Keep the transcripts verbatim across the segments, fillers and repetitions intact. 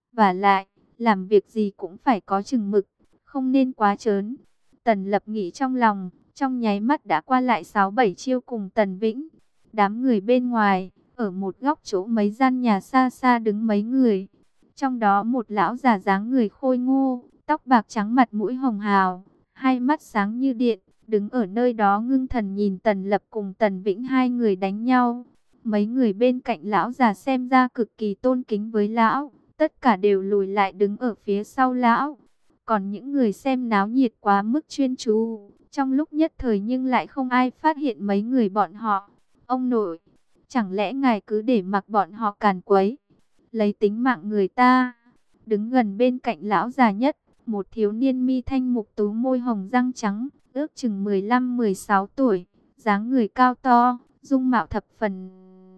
Vả lại, làm việc gì cũng phải có chừng mực, không nên quá trớn. Tần Lập nghĩ trong lòng, trong nháy mắt đã qua lại sáu bảy chiêu cùng Tần Vĩnh. Đám người bên ngoài, ở một góc chỗ mấy gian nhà xa xa đứng mấy người. Trong đó một lão già dáng người khôi ngô, tóc bạc trắng mặt mũi hồng hào, hai mắt sáng như điện, đứng ở nơi đó ngưng thần nhìn Tần Lập cùng Tần Vĩnh hai người đánh nhau. Mấy người bên cạnh lão già xem ra cực kỳ tôn kính với lão, tất cả đều lùi lại đứng ở phía sau lão. Còn những người xem náo nhiệt quá mức chuyên chú, trong lúc nhất thời nhưng lại không ai phát hiện mấy người bọn họ. Ông nội, chẳng lẽ ngài cứ để mặc bọn họ càn quấy, lấy tính mạng người ta? Đứng gần bên cạnh lão già nhất, một thiếu niên mi thanh mục tú môi hồng răng trắng, ước chừng mười lăm mười sáu tuổi, dáng người cao to, dung mạo thập phần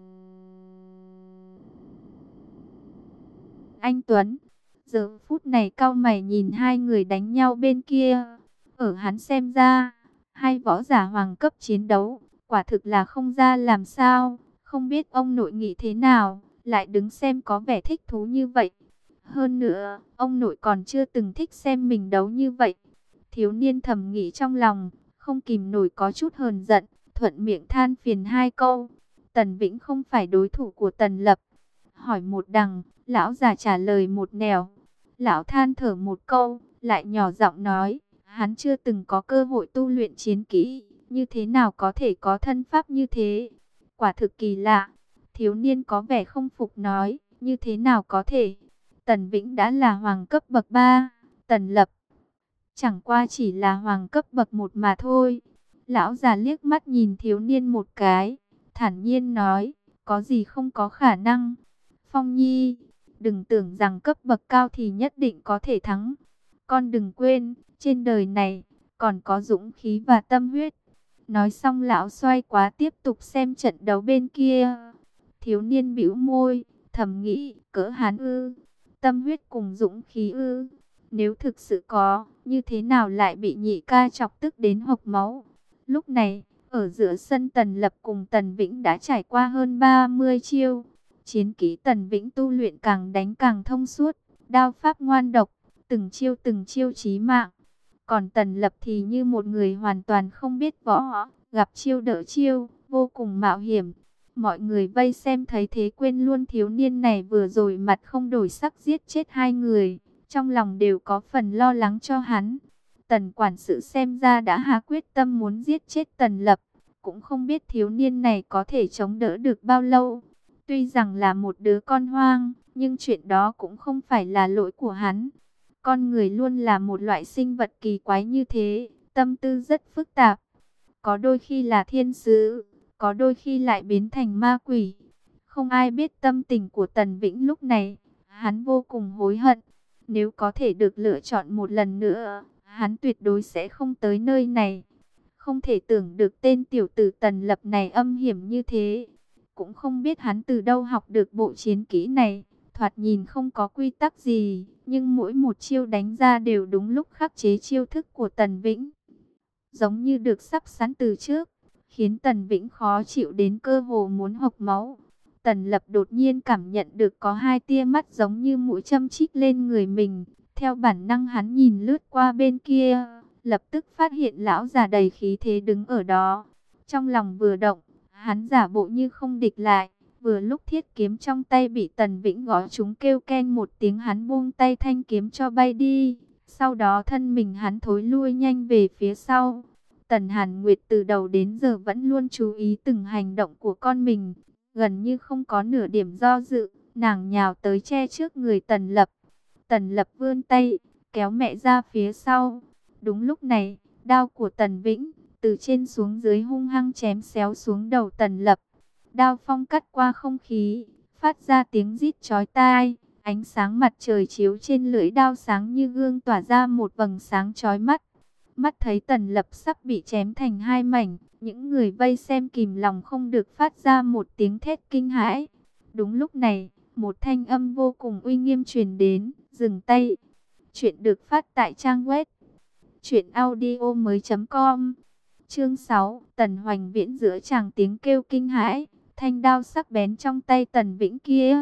anh tuấn. Giờ phút này cau mày nhìn hai người đánh nhau bên kia. Ở hắn xem ra, hai võ giả hoàng cấp chiến đấu, quả thực là không ra làm sao. Không biết ông nội nghĩ thế nào, lại đứng xem có vẻ thích thú như vậy. Hơn nữa, ông nội còn chưa từng thích xem mình đấu như vậy. Thiếu niên thầm nghĩ trong lòng, không kìm nổi có chút hờn giận, thuận miệng than phiền hai câu. Tần Vĩnh không phải đối thủ của Tần Lập. Hỏi một đằng, lão già trả lời một nẻo. Lão than thở một câu, lại nhỏ giọng nói, hắn chưa từng có cơ hội tu luyện chiến kỹ, như thế nào có thể có thân pháp như thế? Quả thực kỳ lạ. Thiếu niên có vẻ không phục nói, như thế nào có thể? Tần Vĩnh đã là hoàng cấp bậc ba, Tần Lập chẳng qua chỉ là hoàng cấp bậc một mà thôi. Lão già liếc mắt nhìn thiếu niên một cái, thản nhiên nói, có gì không có khả năng. Phong Nhi, đừng tưởng rằng cấp bậc cao thì nhất định có thể thắng. Con đừng quên, trên đời này, còn có dũng khí và tâm huyết. Nói xong lão xoay quá tiếp tục xem trận đấu bên kia. Thiếu niên bĩu môi, thầm nghĩ, cỡ hắn ư, tâm huyết cùng dũng khí ư. Nếu thực sự có, như thế nào lại bị nhị ca chọc tức đến hộc máu. Lúc này, ở giữa sân Tần Lập cùng Tần Vĩnh đã trải qua hơn ba mươi chiêu. Chiến kỹ Tần Vĩnh tu luyện càng đánh càng thông suốt, đao pháp ngoan độc, từng chiêu từng chiêu chí mạng. Còn Tần Lập thì như một người hoàn toàn không biết võ, gặp chiêu đỡ chiêu, vô cùng mạo hiểm. Mọi người vây xem thấy thế quên luôn thiếu niên này vừa rồi mặt không đổi sắc giết chết hai người, trong lòng đều có phần lo lắng cho hắn. Tần quản sự xem ra đã hạ quyết tâm muốn giết chết Tần Lập, cũng không biết thiếu niên này có thể chống đỡ được bao lâu. Tuy rằng là một đứa con hoang, nhưng chuyện đó cũng không phải là lỗi của hắn. Con người luôn là một loại sinh vật kỳ quái như thế, tâm tư rất phức tạp. Có đôi khi là thiên sứ, có đôi khi lại biến thành ma quỷ. Không ai biết tâm tình của Tần Vĩnh lúc này, hắn vô cùng hối hận. Nếu có thể được lựa chọn một lần nữa, hắn tuyệt đối sẽ không tới nơi này. Không thể tưởng được tên tiểu tử Tần Lập này âm hiểm như thế. Cũng không biết hắn từ đâu học được bộ chiến kỹ này. Thoạt nhìn không có quy tắc gì, nhưng mỗi một chiêu đánh ra đều đúng lúc khắc chế chiêu thức của Tần Vĩnh. Giống như được sắp sẵn từ trước, khiến Tần Vĩnh khó chịu đến cơ hồ muốn hộc máu. Tần Lập đột nhiên cảm nhận được có hai tia mắt giống như mũi châm chích lên người mình. Theo bản năng hắn nhìn lướt qua bên kia, lập tức phát hiện lão già đầy khí thế đứng ở đó. Trong lòng vừa động, hắn giả bộ như không địch lại. Vừa lúc thiết kiếm trong tay bị Tần Vĩnh gõ trúng kêu keng một tiếng, hắn buông tay thanh kiếm cho bay đi. Sau đó thân mình hắn thối lui nhanh về phía sau. Tần Hàn Nguyệt từ đầu đến giờ vẫn luôn chú ý từng hành động của con mình. Gần như không có nửa điểm do dự, nàng nhào tới che trước người Tần Lập. Tần Lập vươn tay, kéo mẹ ra phía sau. Đúng lúc này, đao của Tần Vĩnh, từ trên xuống dưới hung hăng chém xéo xuống đầu Tần Lập. Đao phong cắt qua không khí, phát ra tiếng rít chói tai. Ánh sáng mặt trời chiếu trên lưỡi đao sáng như gương tỏa ra một vầng sáng chói mắt. Mắt thấy Tần Lập sắp bị chém thành hai mảnh, những người vây xem kìm lòng không được phát ra một tiếng thét kinh hãi. Đúng lúc này, một thanh âm vô cùng uy nghiêm truyền đến, dừng tay. Chuyện được phát tại trang web truyện audio mới chấm com. Chương sáu, Tần Hoành Viễn giữa tràng tiếng kêu kinh hãi, thanh đao sắc bén trong tay Tần Vĩnh kia,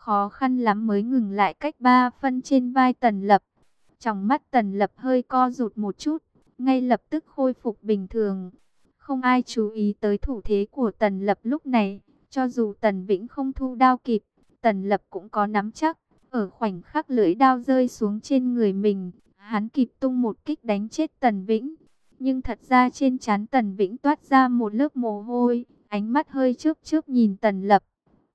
khó khăn lắm mới ngừng lại cách ba phân trên vai Tần Lập. Trong mắt Tần Lập hơi co rụt một chút, ngay lập tức khôi phục bình thường. Không ai chú ý tới thủ thế của Tần Lập lúc này, cho dù Tần Vĩnh không thu đao kịp, Tần Lập cũng có nắm chắc. Ở khoảnh khắc lưỡi đao rơi xuống trên người mình, hắn kịp tung một kích đánh chết Tần Vĩnh. Nhưng thật ra trên trán Tần Vĩnh toát ra một lớp mồ hôi, ánh mắt hơi chớp chớp nhìn Tần Lập.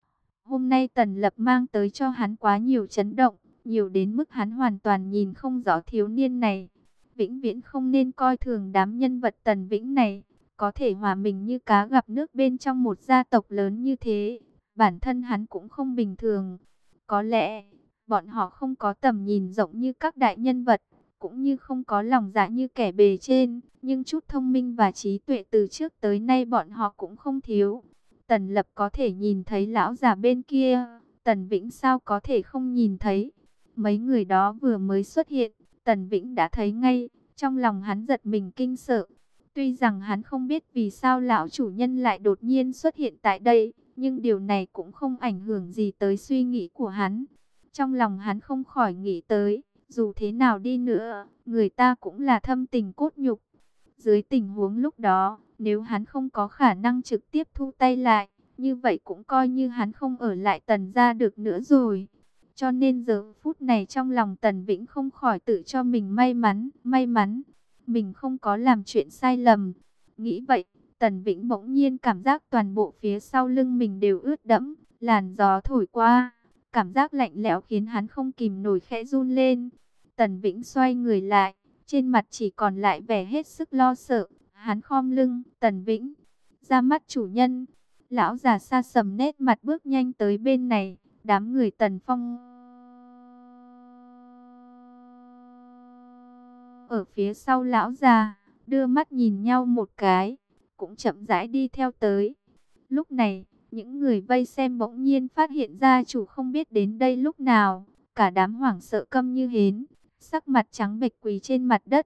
Hôm nay Tần Lập mang tới cho hắn quá nhiều chấn động, nhiều đến mức hắn hoàn toàn nhìn không rõ thiếu niên này. Vĩnh viễn không nên coi thường đám nhân vật Tần Vĩnh này, có thể hòa mình như cá gặp nước bên trong một gia tộc lớn như thế. Bản thân hắn cũng không bình thường. Có lẽ, bọn họ không có tầm nhìn rộng như các đại nhân vật, cũng như không có lòng dạ như kẻ bề trên, nhưng chút thông minh và trí tuệ từ trước tới nay bọn họ cũng không thiếu. Tần Lập có thể nhìn thấy lão già bên kia, Tần Vĩnh sao có thể không nhìn thấy. Mấy người đó vừa mới xuất hiện, Tần Vĩnh đã thấy ngay, trong lòng hắn giật mình kinh sợ. Tuy rằng hắn không biết vì sao lão chủ nhân lại đột nhiên xuất hiện tại đây, nhưng điều này cũng không ảnh hưởng gì tới suy nghĩ của hắn. Trong lòng hắn không khỏi nghĩ tới, dù thế nào đi nữa, người ta cũng là thâm tình cốt nhục. Dưới tình huống lúc đó, nếu hắn không có khả năng trực tiếp thu tay lại, như vậy cũng coi như hắn không ở lại Tần gia được nữa rồi. Cho nên giờ phút này trong lòng Tần Vĩnh không khỏi tự cho mình may mắn, may mắn, mình không có làm chuyện sai lầm. Nghĩ vậy, Tần Vĩnh bỗng nhiên cảm giác toàn bộ phía sau lưng mình đều ướt đẫm, làn gió thổi qua, cảm giác lạnh lẽo khiến hắn không kìm nổi khẽ run lên. Tần Vĩnh xoay người lại, trên mặt chỉ còn lại vẻ hết sức lo sợ. Hắn khom lưng, Tần Vĩnh, ra mắt chủ nhân. Lão già sa sầm nét mặt bước nhanh tới bên này. Đám người Tần Phong ở phía sau lão già, đưa mắt nhìn nhau một cái, cũng chậm rãi đi theo tới. Lúc này, những người vây xem bỗng nhiên phát hiện ra chủ không biết đến đây lúc nào. Cả đám hoảng sợ câm như hến, sắc mặt trắng bệch quỳ trên mặt đất.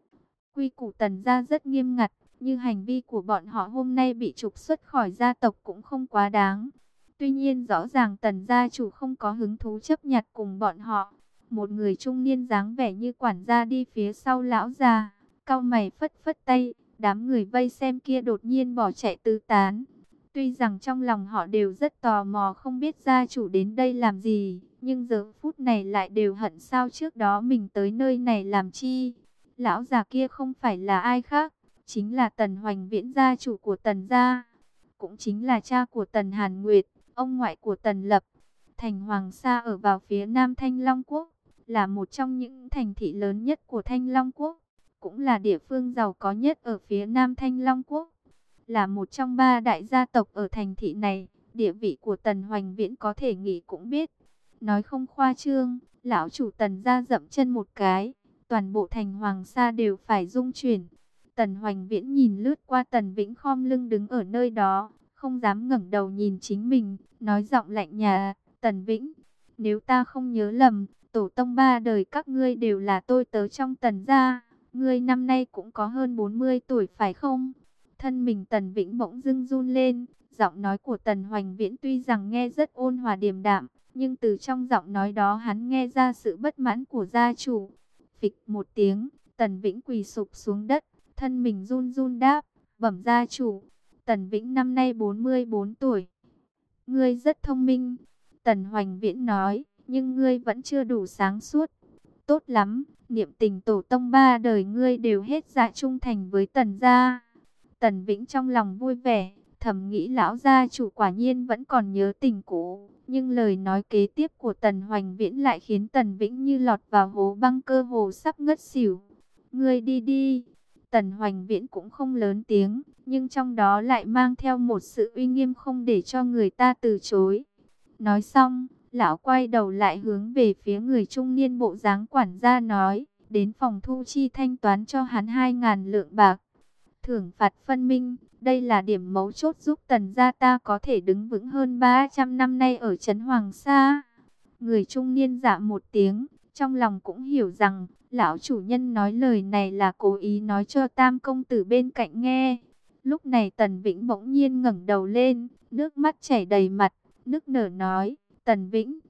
Quy củ Tần gia rất nghiêm ngặt, như hành vi của bọn họ hôm nay bị trục xuất khỏi gia tộc cũng không quá đáng. Tuy nhiên rõ ràng Tần gia chủ không có hứng thú chấp nhặt cùng bọn họ. Một người trung niên dáng vẻ như quản gia đi phía sau lão già, cau mày phất phất tay, đám người vây xem kia đột nhiên bỏ chạy tứ tán. Tuy rằng trong lòng họ đều rất tò mò không biết gia chủ đến đây làm gì, nhưng giờ phút này lại đều hận sao trước đó mình tới nơi này làm chi. Lão già kia không phải là ai khác, chính là Tần Hoành Viễn, gia chủ của Tần gia, cũng chính là cha của Tần Hàn Nguyệt, ông ngoại của Tần Lập. Thành Hoàng Sa ở vào phía nam Thanh Long Quốc, là một trong những thành thị lớn nhất của Thanh Long Quốc, cũng là địa phương giàu có nhất ở phía nam Thanh Long Quốc. Là một trong ba đại gia tộc ở thành thị này, địa vị của Tần Hoành Viễn có thể nghĩ cũng biết. Nói không khoa trương, lão chủ Tần gia dậm chân một cái, toàn bộ thành Hoàng Sa đều phải rung chuyển. Tần Hoành Viễn nhìn lướt qua Tần Vĩnh khom lưng đứng ở nơi đó, không dám ngẩng đầu nhìn chính mình, nói giọng lạnh nhạt, Tần Vĩnh, nếu ta không nhớ lầm, tổ tông ba đời các ngươi đều là tôi tớ trong Tần gia, ngươi năm nay cũng có hơn bốn mươi tuổi phải không? Thân mình Tần Vĩnh bỗng dưng run lên, giọng nói của Tần Hoành Viễn tuy rằng nghe rất ôn hòa điềm đạm, nhưng từ trong giọng nói đó hắn nghe ra sự bất mãn của gia chủ. Phịch một tiếng, Tần Vĩnh quỳ sụp xuống đất, thân mình run run đáp, bẩm gia chủ, Tần Vĩnh năm nay bốn mươi bốn tuổi. Ngươi rất thông minh, Tần Hoành Viễn nói, nhưng ngươi vẫn chưa đủ sáng suốt. Tốt lắm, niệm tình tổ tông ba đời ngươi đều hết dạ trung thành với Tần gia. Tần Vĩnh trong lòng vui vẻ, thầm nghĩ lão gia chủ quả nhiên vẫn còn nhớ tình cũ. Nhưng lời nói kế tiếp của Tần Hoành Viễn lại khiến Tần Vĩnh như lọt vào hố băng, cơ hồ sắp ngất xỉu. Ngươi đi đi. Tần Hoành Viễn cũng không lớn tiếng, nhưng trong đó lại mang theo một sự uy nghiêm không để cho người ta từ chối. Nói xong, lão quay đầu lại hướng về phía người trung niên bộ dáng quản gia nói, đến phòng thu chi thanh toán cho hắn hai ngàn lượng bạc. Thưởng phạt phân minh, đây là điểm mấu chốt giúp Tần gia ta có thể đứng vững hơn ba trăm năm nay ở trấn Hoàng Sa. Người trung niên dạ một tiếng, trong lòng cũng hiểu rằng, lão chủ nhân nói lời này là cố ý nói cho Tam công tử bên cạnh nghe. Lúc này Tần Vĩnh bỗng nhiên ngẩng đầu lên, nước mắt chảy đầy mặt, nức nở nói, Tần Vĩnh,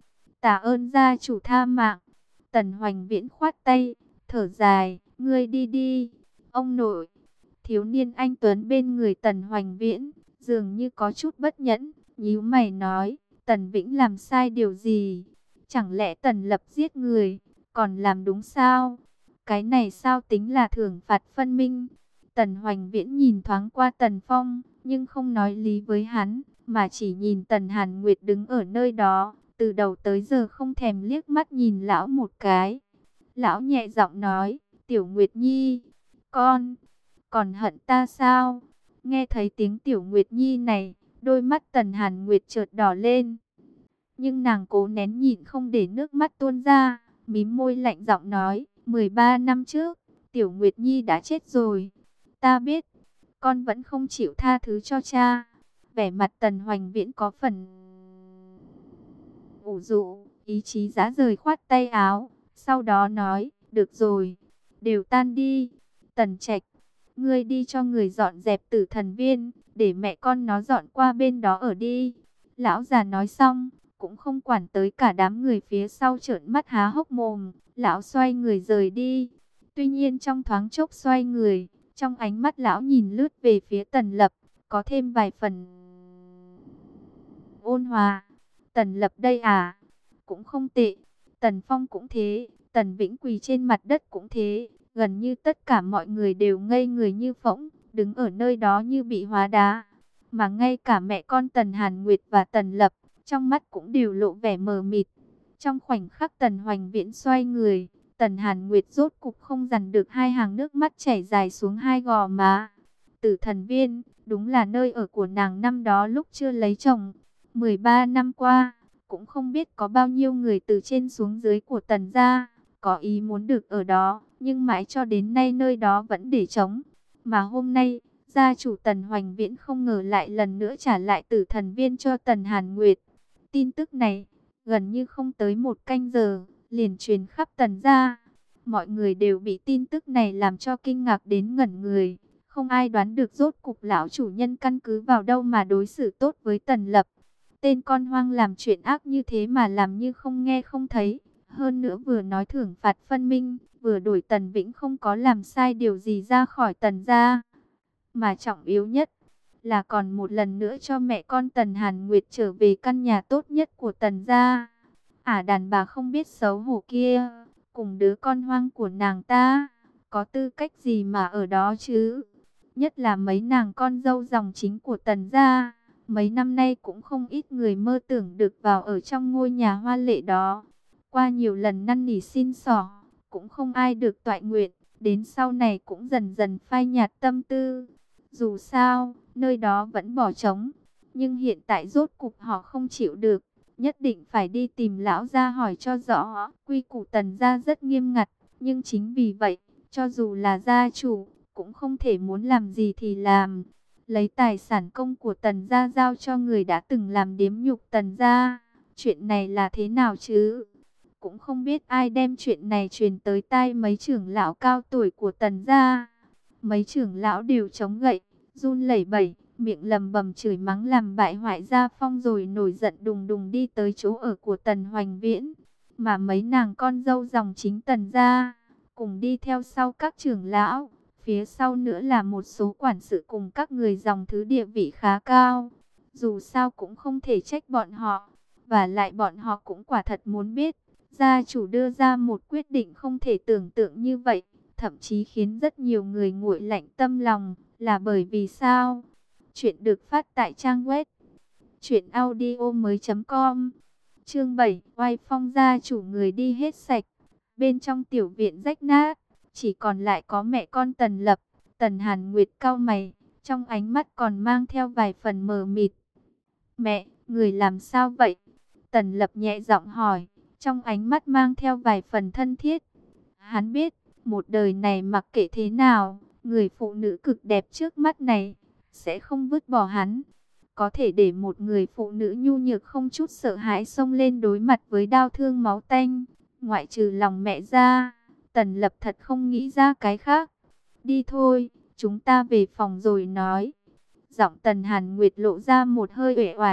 Tạ ơn gia chủ tha mạng. Tần Hoành Viễn khoát tay, thở dài, ngươi đi đi. Ông nội. Thiếu niên anh tuấn bên người Tần Hoành Viễn, dường như có chút bất nhẫn, nhíu mày nói, Tần Vĩnh làm sai điều gì? Chẳng lẽ Tần Lập giết người, còn làm đúng sao? Cái này sao tính là thưởng phạt phân minh? Tần Hoành Viễn nhìn thoáng qua Tần Phong, nhưng không nói lý với hắn, mà chỉ nhìn Tần Hàn Nguyệt đứng ở nơi đó, từ đầu tới giờ không thèm liếc mắt nhìn lão một cái. Lão nhẹ giọng nói, Tiểu Nguyệt Nhi, con, còn hận ta sao? Nghe thấy tiếng Tiểu Nguyệt Nhi này, đôi mắt Tần Hàn Nguyệt chợt đỏ lên. Nhưng nàng cố nén nhịn không để nước mắt tuôn ra, mím môi lạnh giọng nói, mười ba năm trước, Tiểu Nguyệt Nhi đã chết rồi. Ta biết, con vẫn không chịu tha thứ cho cha. Vẻ mặt Tần Hoành Viễn có phần ủ rũ, ý chí rã rời khoát tay áo, sau đó nói, được rồi, đều tan đi. Tần Trạch, ngươi đi cho người dọn dẹp Tử Thần Viên, để mẹ con nó dọn qua bên đó ở đi. Lão già nói xong, cũng không quản tới cả đám người phía sau trợn mắt há hốc mồm, lão xoay người rời đi. Tuy nhiên trong thoáng chốc xoay người, trong ánh mắt lão nhìn lướt về phía Tần Lập, có thêm vài phần ôn hòa. Tần Lập đây à? Cũng không tệ. Tần Phong cũng thế, Tần Vĩnh quỳ trên mặt đất cũng thế. Gần như tất cả mọi người đều ngây người như phỗng, đứng ở nơi đó như bị hóa đá. Mà ngay cả mẹ con Tần Hàn Nguyệt và Tần Lập, trong mắt cũng đều lộ vẻ mờ mịt. Trong khoảnh khắc Tần Hoành Viễn xoay người, Tần Hàn Nguyệt rốt cục không dằn được hai hàng nước mắt chảy dài xuống hai gò má. Tử Thần Viên, đúng là nơi ở của nàng năm đó lúc chưa lấy chồng. mười ba năm qua, cũng không biết có bao nhiêu người từ trên xuống dưới của Tần gia có ý muốn được ở đó, nhưng mãi cho đến nay nơi đó vẫn để trống. Mà hôm nay, gia chủ Tần Hoành Viễn không ngờ lại lần nữa trả lại Tử Thần Viên cho Tần Hàn Nguyệt. Tin tức này, gần như không tới một canh giờ, liền truyền khắp Tần gia. Mọi người đều bị tin tức này làm cho kinh ngạc đến ngẩn người. Không ai đoán được rốt cục lão chủ nhân căn cứ vào đâu mà đối xử tốt với Tần Lập. Tên con hoang làm chuyện ác như thế mà làm như không nghe không thấy. Hơn nữa vừa nói thưởng phạt phân minh, vừa đổi Tần Vĩnh không có làm sai điều gì ra khỏi Tần gia. Mà trọng yếu nhất là còn một lần nữa cho mẹ con Tần Hàn Nguyệt trở về căn nhà tốt nhất của Tần gia. Ả đàn bà không biết xấu hổ kia, cùng đứa con hoang của nàng ta, có tư cách gì mà ở đó chứ? Nhất là mấy nàng con dâu dòng chính của Tần gia. Mấy năm nay cũng không ít người mơ tưởng được vào ở trong ngôi nhà hoa lệ đó. Qua nhiều lần năn nỉ xin xỏ, cũng không ai được toại nguyện. Đến sau này cũng dần dần phai nhạt tâm tư. Dù sao, nơi đó vẫn bỏ trống. Nhưng hiện tại rốt cục họ không chịu được. Nhất định phải đi tìm lão gia hỏi cho rõ. Quy củ Tần gia rất nghiêm ngặt. Nhưng chính vì vậy, cho dù là gia chủ, cũng không thể muốn làm gì thì làm. Lấy tài sản công của Tần gia giao cho người đã từng làm điếm nhục Tần gia. Chuyện này là thế nào chứ? Cũng không biết ai đem chuyện này truyền tới tai mấy trưởng lão cao tuổi của Tần gia. Mấy trưởng lão đều chống gậy, run lẩy bẩy, miệng lầm bầm chửi mắng làm bại hoại gia phong, rồi nổi giận đùng đùng đi tới chỗ ở của Tần Hoành Viễn. Mà mấy nàng con dâu dòng chính Tần gia cùng đi theo sau các trưởng lão. Phía sau nữa là một số quản sự cùng các người dòng thứ địa vị khá cao. Dù sao cũng không thể trách bọn họ. Và lại bọn họ cũng quả thật muốn biết. Gia chủ đưa ra một quyết định không thể tưởng tượng như vậy. Thậm chí khiến rất nhiều người nguội lạnh tâm lòng. Là bởi vì sao? Chuyện được phát tại trang web truyện audio mới chấm com. Chương bảy, oai phong gia chủ người đi hết sạch. Bên trong tiểu viện rách nát, chỉ còn lại có mẹ con Tần Lập. Tần Hàn Nguyệt cau mày, trong ánh mắt còn mang theo vài phần mờ mịt. Mẹ, người làm sao vậy? Tần Lập nhẹ giọng hỏi, trong ánh mắt mang theo vài phần thân thiết. Hắn biết, một đời này mặc kệ thế nào, người phụ nữ cực đẹp trước mắt này sẽ không vứt bỏ hắn. Có thể để một người phụ nữ nhu nhược không chút sợ hãi xông lên đối mặt với đau thương máu tanh, ngoại trừ lòng mẹ ra, Tần Lập thật không nghĩ ra cái khác. Đi thôi, chúng ta về phòng rồi nói. Giọng Tần Hàn Nguyệt lộ ra một hơi uể oải,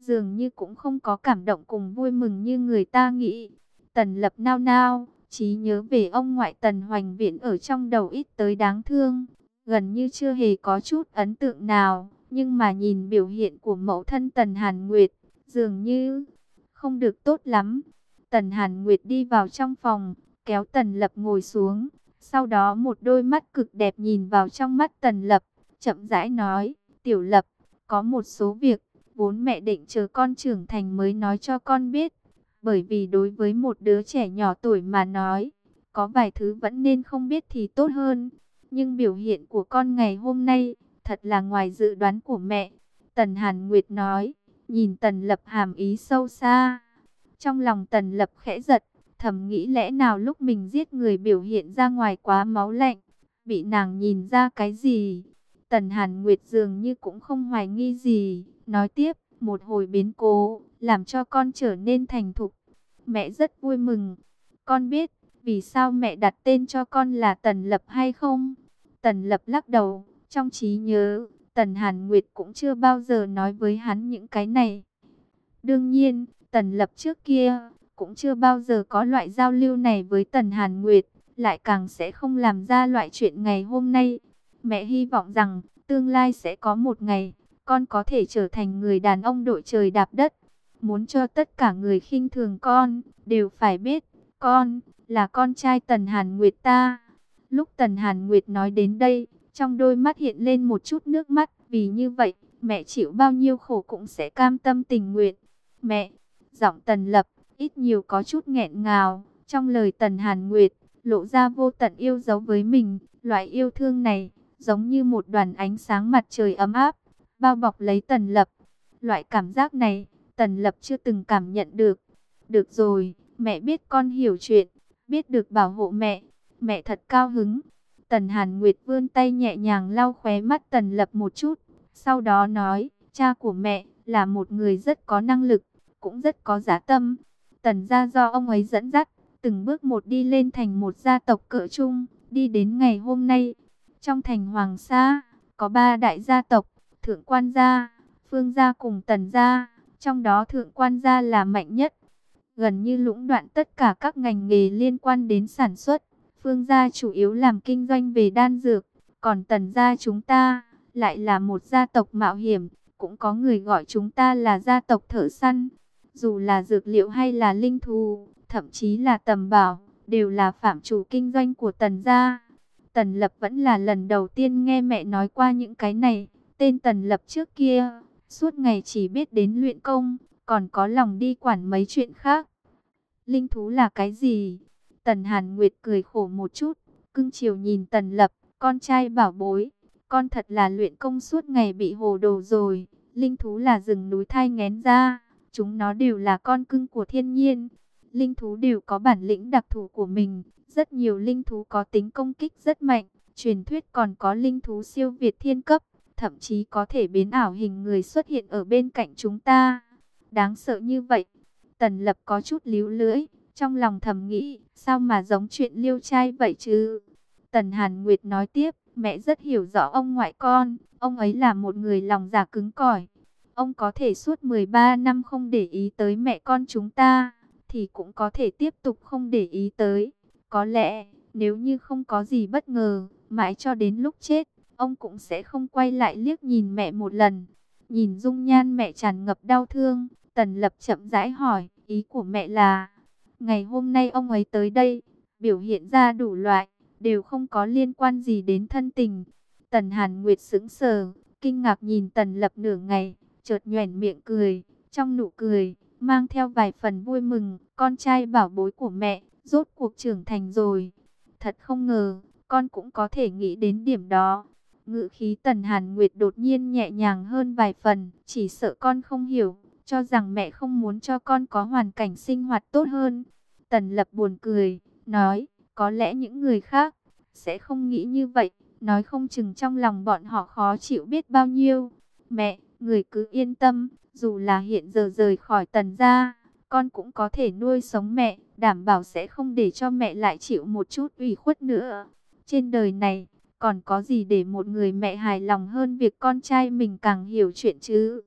dường như cũng không có cảm động cùng vui mừng như người ta nghĩ. Tần Lập nao nao, trí nhớ về ông ngoại Tần Hoành Viễn ở trong đầu ít tới đáng thương, gần như chưa hề có chút ấn tượng nào, nhưng mà nhìn biểu hiện của mẫu thân Tần Hàn Nguyệt, dường như không được tốt lắm. Tần Hàn Nguyệt đi vào trong phòng, kéo Tần Lập ngồi xuống, sau đó một đôi mắt cực đẹp nhìn vào trong mắt Tần Lập, chậm rãi nói, Tiểu Lập, có một số việc, vốn mẹ định chờ con trưởng thành mới nói cho con biết, bởi vì đối với một đứa trẻ nhỏ tuổi mà nói, có vài thứ vẫn nên không biết thì tốt hơn. Nhưng biểu hiện của con ngày hôm nay, thật là ngoài dự đoán của mẹ. Tần Hàn Nguyệt nói, nhìn Tần Lập hàm ý sâu xa. Trong lòng Tần Lập khẽ giật, thầm nghĩ lẽ nào lúc mình giết người biểu hiện ra ngoài quá máu lạnh, bị nàng nhìn ra cái gì. Tần Hàn Nguyệt dường như cũng không hoài nghi gì, nói tiếp, một hồi biến cố, làm cho con trở nên thành thục. Mẹ rất vui mừng. Con biết, vì sao mẹ đặt tên cho con là Tần Lập hay không? Tần Lập lắc đầu, trong trí nhớ, Tần Hàn Nguyệt cũng chưa bao giờ nói với hắn những cái này. Đương nhiên, Tần Lập trước kia, cũng chưa bao giờ có loại giao lưu này với Tần Hàn Nguyệt, lại càng sẽ không làm ra loại chuyện ngày hôm nay. Mẹ hy vọng rằng, tương lai sẽ có một ngày, con có thể trở thành người đàn ông đội trời đạp đất. Muốn cho tất cả người khinh thường con, đều phải biết, con, là con trai Tần Hàn Nguyệt ta. Lúc Tần Hàn Nguyệt nói đến đây, trong đôi mắt hiện lên một chút nước mắt, vì như vậy, mẹ chịu bao nhiêu khổ cũng sẽ cam tâm tình nguyện. Mẹ, giọng Tần Lập, ít nhiều có chút nghẹn ngào, trong lời Tần Hàn Nguyệt, lộ ra vô tận yêu dấu với mình, loại yêu thương này, giống như một đoàn ánh sáng mặt trời ấm áp, bao bọc lấy Tần Lập. Loại cảm giác này, Tần Lập chưa từng cảm nhận được. Được rồi, mẹ biết con hiểu chuyện, biết được bảo hộ mẹ, mẹ thật cao hứng. Tần Hàn Nguyệt vươn tay nhẹ nhàng lau khóe mắt Tần Lập một chút, sau đó nói, cha của mẹ là một người rất có năng lực, cũng rất có dã tâm. Tần gia do ông ấy dẫn dắt, từng bước một đi lên thành một gia tộc cỡ trung, đi đến ngày hôm nay. Trong thành Hoàng Sa, có ba đại gia tộc, Thượng Quan gia, Phương gia cùng Tần gia, trong đó Thượng Quan gia là mạnh nhất, gần như lũng đoạn tất cả các ngành nghề liên quan đến sản xuất. Phương gia chủ yếu làm kinh doanh về đan dược, còn Tần gia chúng ta lại là một gia tộc mạo hiểm, cũng có người gọi chúng ta là gia tộc thợ săn. Dù là dược liệu hay là linh thú, thậm chí là tầm bảo, đều là phạm trù kinh doanh của Tần gia. Tần Lập vẫn là lần đầu tiên nghe mẹ nói qua những cái này. Tên Tần Lập trước kia, suốt ngày chỉ biết đến luyện công, còn có lòng đi quản mấy chuyện khác. Linh thú là cái gì? Tần Hàn Nguyệt cười khổ một chút, cưng chiều nhìn Tần Lập, con trai bảo bối, con thật là luyện công suốt ngày bị hồ đồ rồi. Linh thú là rừng núi thai nghén ra, chúng nó đều là con cưng của thiên nhiên. Linh thú đều có bản lĩnh đặc thù của mình, rất nhiều linh thú có tính công kích rất mạnh, truyền thuyết còn có linh thú siêu việt thiên cấp, thậm chí có thể biến ảo hình người xuất hiện ở bên cạnh chúng ta. Đáng sợ như vậy. Tần Lập có chút líu lưỡi, trong lòng thầm nghĩ, sao mà giống chuyện liêu trai vậy chứ? Tần Hàn Nguyệt nói tiếp, mẹ rất hiểu rõ ông ngoại con, ông ấy là một người lòng dạ cứng cỏi. Ông có thể suốt mười ba năm không để ý tới mẹ con chúng ta, thì cũng có thể tiếp tục không để ý tới. Có lẽ, nếu như không có gì bất ngờ, mãi cho đến lúc chết, ông cũng sẽ không quay lại liếc nhìn mẹ một lần. Nhìn dung nhan mẹ tràn ngập đau thương, Tần Lập chậm rãi hỏi, ý của mẹ là, ngày hôm nay ông ấy tới đây, biểu hiện ra đủ loại, đều không có liên quan gì đến thân tình. Tần Hàn Nguyệt sững sờ, kinh ngạc nhìn Tần Lập nửa ngày, chợt nhoẻn miệng cười, trong nụ cười, mang theo vài phần vui mừng, con trai bảo bối của mẹ, rốt cuộc trưởng thành rồi. Thật không ngờ, con cũng có thể nghĩ đến điểm đó. Ngữ khí Tần Hàn Nguyệt đột nhiên nhẹ nhàng hơn vài phần, chỉ sợ con không hiểu, cho rằng mẹ không muốn cho con có hoàn cảnh sinh hoạt tốt hơn. Tần Lập buồn cười, nói, có lẽ những người khác sẽ không nghĩ như vậy, nói không chừng trong lòng bọn họ khó chịu biết bao nhiêu. Mẹ, người cứ yên tâm, dù là hiện giờ rời khỏi Tần gia, con cũng có thể nuôi sống mẹ, đảm bảo sẽ không để cho mẹ lại chịu một chút ủy khuất nữa. Trên đời này, còn có gì để một người mẹ hài lòng hơn việc con trai mình càng hiểu chuyện chứ?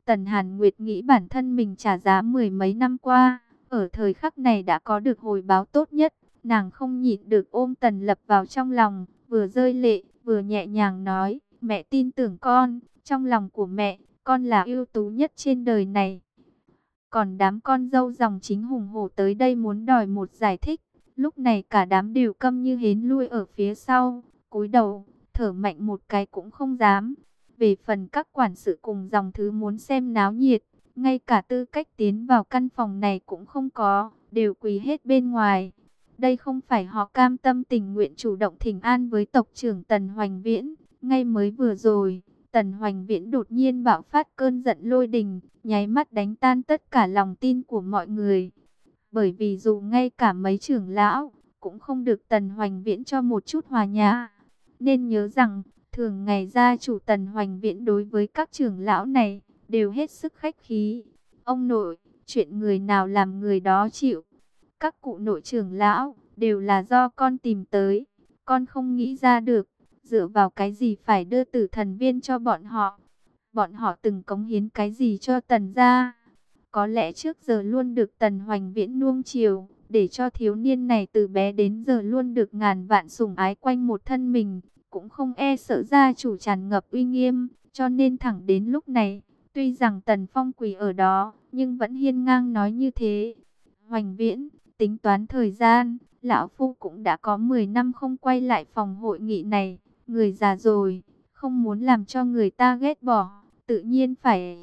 Tần Hàn Nguyệt nghĩ bản thân mình trả giá mười mấy năm qua, ở thời khắc này đã có được hồi báo tốt nhất. Nàng không nhịn được ôm Tần Lập vào trong lòng, vừa rơi lệ, vừa nhẹ nhàng nói, mẹ tin tưởng con, trong lòng của mẹ, con là ưu tú nhất trên đời này. Còn đám con dâu dòng chính hùng hổ tới đây muốn đòi một giải thích, lúc này cả đám đều câm như hến lui ở phía sau, cúi đầu, thở mạnh một cái cũng không dám. Về phần các quản sự cùng dòng thứ muốn xem náo nhiệt, ngay cả tư cách tiến vào căn phòng này cũng không có, đều quỳ hết bên ngoài. Đây không phải họ cam tâm tình nguyện chủ động thỉnh an với tộc trưởng Tần Hoành Viễn. Ngay mới vừa rồi, Tần Hoành Viễn đột nhiên bạo phát cơn giận lôi đình, nháy mắt đánh tan tất cả lòng tin của mọi người. Bởi vì dù ngay cả mấy trưởng lão, cũng không được Tần Hoành Viễn cho một chút hòa nhã. Nên nhớ rằng, thường ngày gia chủ Tần Hoành Viễn đối với các trưởng lão này, đều hết sức khách khí. Ông nội, chuyện người nào làm người đó chịu. Các cụ nội trưởng lão, đều là do con tìm tới. Con không nghĩ ra được, dựa vào cái gì phải đưa tử thần viên cho bọn họ. Bọn họ từng cống hiến cái gì cho Tần gia. Có lẽ trước giờ luôn được Tần Hoành Viễn nuông chiều, để cho thiếu niên này từ bé đến giờ luôn được ngàn vạn sủng ái quanh một thân mình, cũng không e sợ gia chủ tràn ngập uy nghiêm, cho nên thẳng đến lúc này, tuy rằng Tần Phong quỳ ở đó, nhưng vẫn hiên ngang nói như thế. Hoành Viễn, tính toán thời gian, lão phu cũng đã có mười năm không quay lại phòng hội nghị này, người già rồi, không muốn làm cho người ta ghét bỏ, tự nhiên phải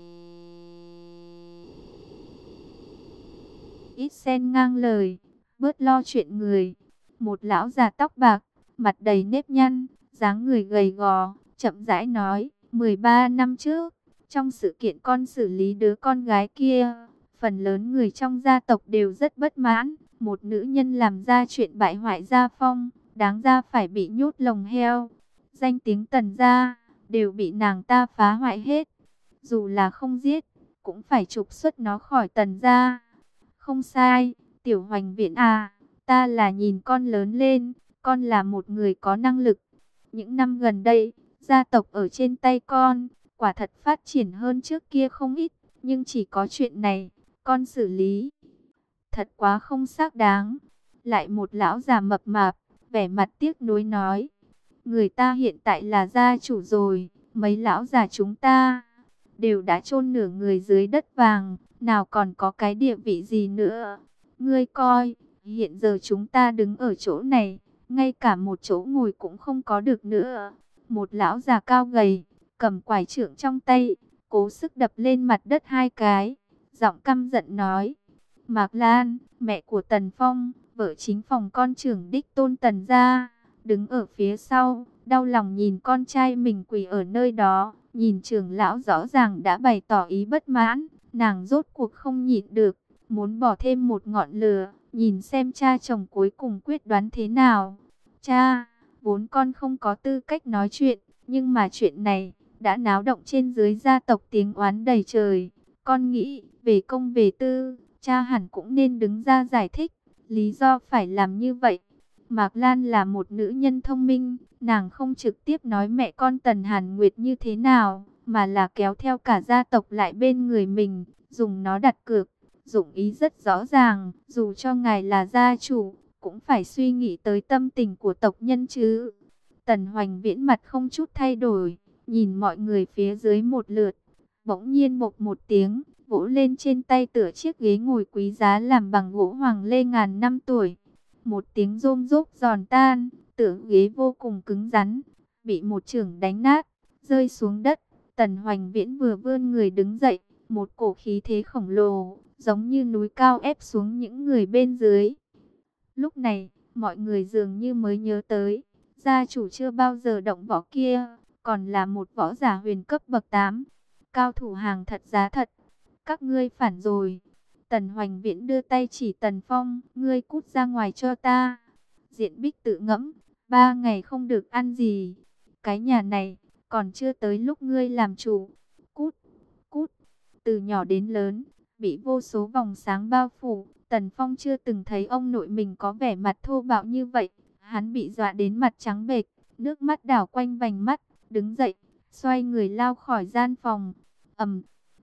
ít xen ngang lời, bớt lo chuyện người. Một lão già tóc bạc, mặt đầy nếp nhăn, dáng người gầy gò, chậm rãi nói, mười ba năm trước, trong sự kiện con xử lý đứa con gái kia, phần lớn người trong gia tộc đều rất bất mãn. Một nữ nhân làm ra chuyện bại hoại gia phong, đáng ra phải bị nhốt lồng heo. Danh tiếng Tần gia, đều bị nàng ta phá hoại hết. Dù là không giết, cũng phải trục xuất nó khỏi Tần gia. Không sai, Tiểu Hoành Viễn à, ta là nhìn con lớn lên, con là một người có năng lực. Những năm gần đây, gia tộc ở trên tay con, quả thật phát triển hơn trước kia không ít, nhưng chỉ có chuyện này, con xử lý. Thật quá không xác đáng. Lại một lão già mập mạp, vẻ mặt tiếc nuối nói, người ta hiện tại là gia chủ rồi, mấy lão già chúng ta đều đã chôn nửa người dưới đất vàng, nào còn có cái địa vị gì nữa. Ngươi coi, hiện giờ chúng ta đứng ở chỗ này, ngay cả một chỗ ngồi cũng không có được nữa. Một lão già cao gầy, cầm quải trượng trong tay, cố sức đập lên mặt đất hai cái, giọng căm giận nói, Mạc Lan, mẹ của Tần Phong, vợ chính phòng con trưởng đích tôn Tần gia, đứng ở phía sau, đau lòng nhìn con trai mình quỳ ở nơi đó. Nhìn trưởng lão rõ ràng đã bày tỏ ý bất mãn, nàng rốt cuộc không nhịn được, muốn bỏ thêm một ngọn lửa, nhìn xem cha chồng cuối cùng quyết đoán thế nào. Cha, vốn con không có tư cách nói chuyện, nhưng mà chuyện này đã náo động trên dưới gia tộc, tiếng oán đầy trời. Con nghĩ, về công về tư, cha hẳn cũng nên đứng ra giải thích, lý do phải làm như vậy. Mạc Lan là một nữ nhân thông minh, nàng không trực tiếp nói mẹ con Tần Hàn Nguyệt như thế nào, mà là kéo theo cả gia tộc lại bên người mình, dùng nó đặt cược. Dụng ý rất rõ ràng, dù cho ngài là gia chủ, cũng phải suy nghĩ tới tâm tình của tộc nhân chứ. Tần Hoành Viễn mặt không chút thay đổi, nhìn mọi người phía dưới một lượt, bỗng nhiên bộc một tiếng, vỗ lên trên tay tựa chiếc ghế ngồi quý giá làm bằng gỗ hoàng lê ngàn năm tuổi. Một tiếng rôm rốp giòn tan, tựa ghế vô cùng cứng rắn, bị một chưởng đánh nát, rơi xuống đất. Tần Hoành Viễn vừa vươn người đứng dậy, một cổ khí thế khổng lồ, giống như núi cao ép xuống những người bên dưới. Lúc này, mọi người dường như mới nhớ tới, gia chủ chưa bao giờ động võ kia, còn là một võ giả huyền cấp bậc tám, cao thủ hàng thật giá thật. Các ngươi phản rồi. Tần Hoành Viễn đưa tay chỉ Tần Phong, ngươi cút ra ngoài cho ta. Diện Bích tự ngẫm, ba ngày không được ăn gì. Cái nhà này, còn chưa tới lúc ngươi làm chủ. Cút, cút. Từ nhỏ đến lớn, bị vô số vòng sáng bao phủ, Tần Phong chưa từng thấy ông nội mình có vẻ mặt thô bạo như vậy. Hắn bị dọa đến mặt trắng bệch, nước mắt đảo quanh vành mắt, đứng dậy, xoay người lao khỏi gian phòng. Ầm.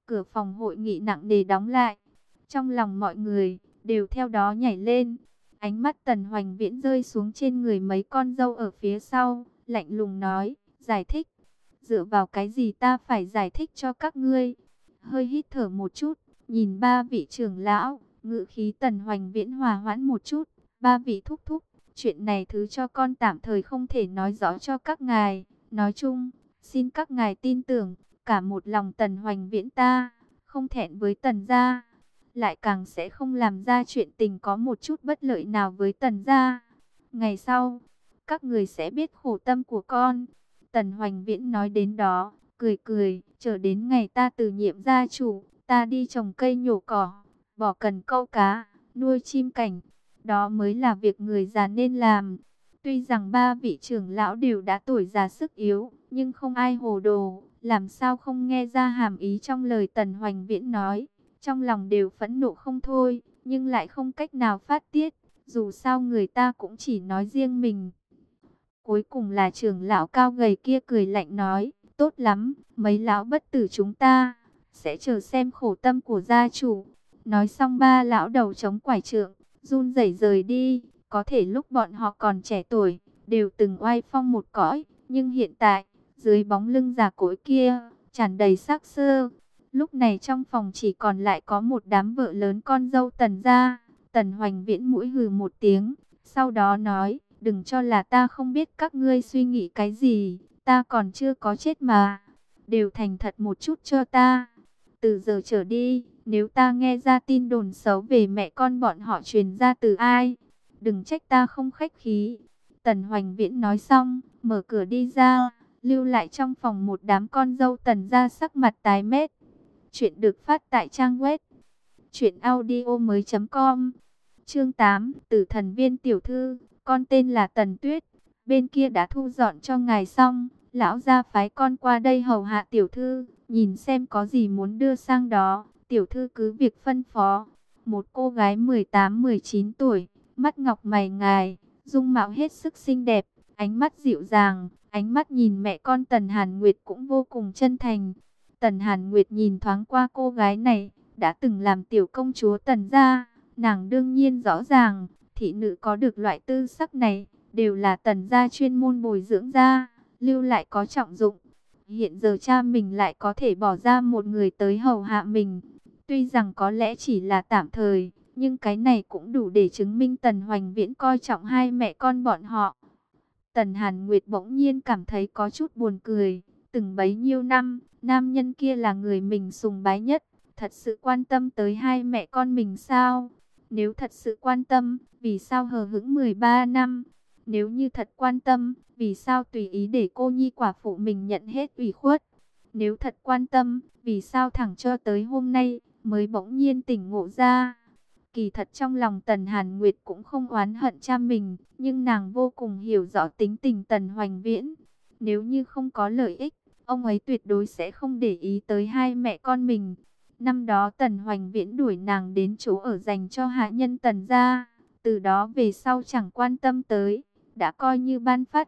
cửa phòng hội nghị nặng nề đóng lại. Trong lòng mọi người đều theo đó nhảy lên. Ánh mắt Tần Hoành Viễn rơi xuống trên người mấy con dâu ở phía sau, lạnh lùng nói, giải thích. Dựa vào cái gì ta phải giải thích cho các ngươi? Hơi hít thở một chút, nhìn ba vị trưởng lão, ngữ khí Tần Hoành Viễn hòa hoãn một chút. Ba vị thúc thúc, chuyện này thứ cho con tạm thời không thể nói rõ cho các ngài. Nói chung, xin các ngài tin tưởng, cả một lòng Tần Hoành Viễn ta, không thẹn với Tần gia, lại càng sẽ không làm ra chuyện tình có một chút bất lợi nào với Tần gia. Ngày sau, các người sẽ biết khổ tâm của con. Tần Hoành Viễn nói đến đó, cười cười, chờ đến ngày ta từ nhiệm gia chủ, ta đi trồng cây nhổ cỏ, bỏ cần câu cá, nuôi chim cảnh, đó mới là việc người già nên làm. Tuy rằng ba vị trưởng lão đều đã tuổi già sức yếu, nhưng không ai hồ đồ, làm sao không nghe ra hàm ý trong lời Tần Hoành Viễn nói. Trong lòng đều phẫn nộ không thôi, nhưng lại không cách nào phát tiết, dù sao người ta cũng chỉ nói riêng mình. Cuối cùng là trưởng lão cao gầy kia cười lạnh nói, tốt lắm, mấy lão bất tử chúng ta sẽ chờ xem khổ tâm của gia chủ. Nói xong ba lão đầu chống quải trượng, run rẩy rời đi. Có thể lúc bọn họ còn trẻ tuổi, đều từng oai phong một cõi, nhưng hiện tại, dưới bóng lưng già cỗi kia, tràn đầy xác xơ. Lúc này trong phòng chỉ còn lại có một đám vợ lớn con dâu Tần gia. Tần Hoành Viễn mũi hừ một tiếng, sau đó nói, đừng cho là ta không biết các ngươi suy nghĩ cái gì, ta còn chưa có chết mà. Đều thành thật một chút cho ta. Từ giờ trở đi, nếu ta nghe ra tin đồn xấu về mẹ con bọn họ truyền ra từ ai, đừng trách ta không khách khí. Tần Hoành Viễn nói xong, mở cửa đi ra, lưu lại trong phòng một đám con dâu Tần gia sắc mặt tái mét. Chuyện được phát tại trang web truyện audio mới chấm com. Chương tám, Tử Thần Viên tiểu thư, con tên là Tần Tuyết, bên kia đã thu dọn cho ngài xong, lão gia phái con qua đây hầu hạ tiểu thư, nhìn xem có gì muốn đưa sang đó, tiểu thư cứ việc phân phó. Một cô gái mười tám mười chín tuổi, mắt ngọc mày ngài, dung mạo hết sức xinh đẹp, ánh mắt dịu dàng, ánh mắt nhìn mẹ con Tần Hàn Nguyệt cũng vô cùng chân thành. Tần Hàn Nguyệt nhìn thoáng qua cô gái này, đã từng làm tiểu công chúa Tần gia, nàng đương nhiên rõ ràng, thị nữ có được loại tư sắc này, đều là Tần gia chuyên môn bồi dưỡng ra, lưu lại có trọng dụng. Hiện giờ cha mình lại có thể bỏ ra một người tới hầu hạ mình, tuy rằng có lẽ chỉ là tạm thời, nhưng cái này cũng đủ để chứng minh Tần Hoành Viễn coi trọng hai mẹ con bọn họ. Tần Hàn Nguyệt bỗng nhiên cảm thấy có chút buồn cười, từng bấy nhiêu năm, nam nhân kia là người mình sùng bái nhất, thật sự quan tâm tới hai mẹ con mình sao? Nếu thật sự quan tâm, vì sao hờ hững mười ba năm? Nếu như thật quan tâm, vì sao tùy ý để cô nhi quả phụ mình nhận hết ủy khuất? Nếu thật quan tâm, vì sao thẳng cho tới hôm nay mới bỗng nhiên tỉnh ngộ ra? Kỳ thật trong lòng Tần Hàn Nguyệt cũng không oán hận cha mình, nhưng nàng vô cùng hiểu rõ tính tình Tần Hoành Viễn. Nếu như không có lợi ích, ông ấy tuyệt đối sẽ không để ý tới hai mẹ con mình. Năm đó Tần Hoành Viễn đuổi nàng đến chỗ ở dành cho hạ nhân Tần gia, từ đó về sau chẳng quan tâm tới, đã coi như ban phát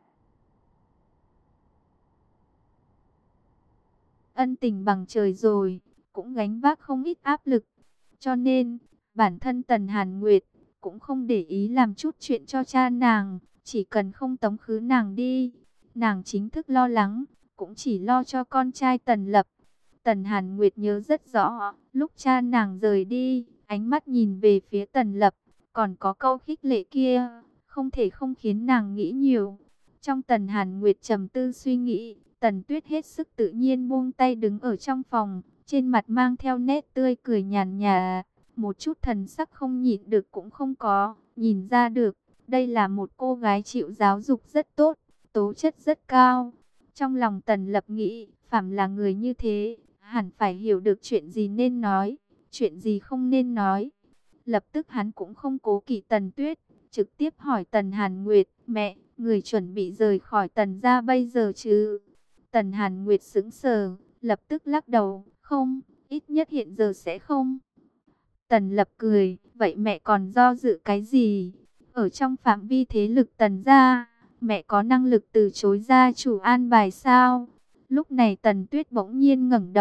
ân tình bằng trời rồi, cũng gánh vác không ít áp lực. Cho nên, bản thân Tần Hàn Nguyệt cũng không để ý làm chút chuyện cho cha nàng, chỉ cần không tống khứ nàng đi. Nàng chính thức lo lắng, cũng chỉ lo cho con trai Tần Lập. Tần Hàn Nguyệt nhớ rất rõ, lúc cha nàng rời đi, ánh mắt nhìn về phía Tần Lập, còn có câu khích lệ kia, không thể không khiến nàng nghĩ nhiều. Trong Tần Hàn Nguyệt trầm tư suy nghĩ, Tần Tuyết hết sức tự nhiên buông tay đứng ở trong phòng, trên mặt mang theo nét tươi cười nhàn nhạt, một chút thần sắc không nhịn được cũng không có, nhìn ra được, đây là một cô gái chịu giáo dục rất tốt, tố chất rất cao. Trong lòng Tần Lập nghĩ, phàm là người như thế, hẳn phải hiểu được chuyện gì nên nói, chuyện gì không nên nói. Lập tức hắn cũng không cố kỵ Tần Tuyết, trực tiếp hỏi Tần Hàn Nguyệt, mẹ, người chuẩn bị rời khỏi Tần gia bây giờ chứ? Tần Hàn Nguyệt sững sờ, lập tức lắc đầu, không, ít nhất hiện giờ sẽ không. Tần Lập cười, vậy mẹ còn do dự cái gì? Ở trong phạm vi thế lực Tần gia, mẹ có năng lực từ chối gia chủ an bài sao? Lúc này Tần Tuyết bỗng nhiên ngẩng đầu,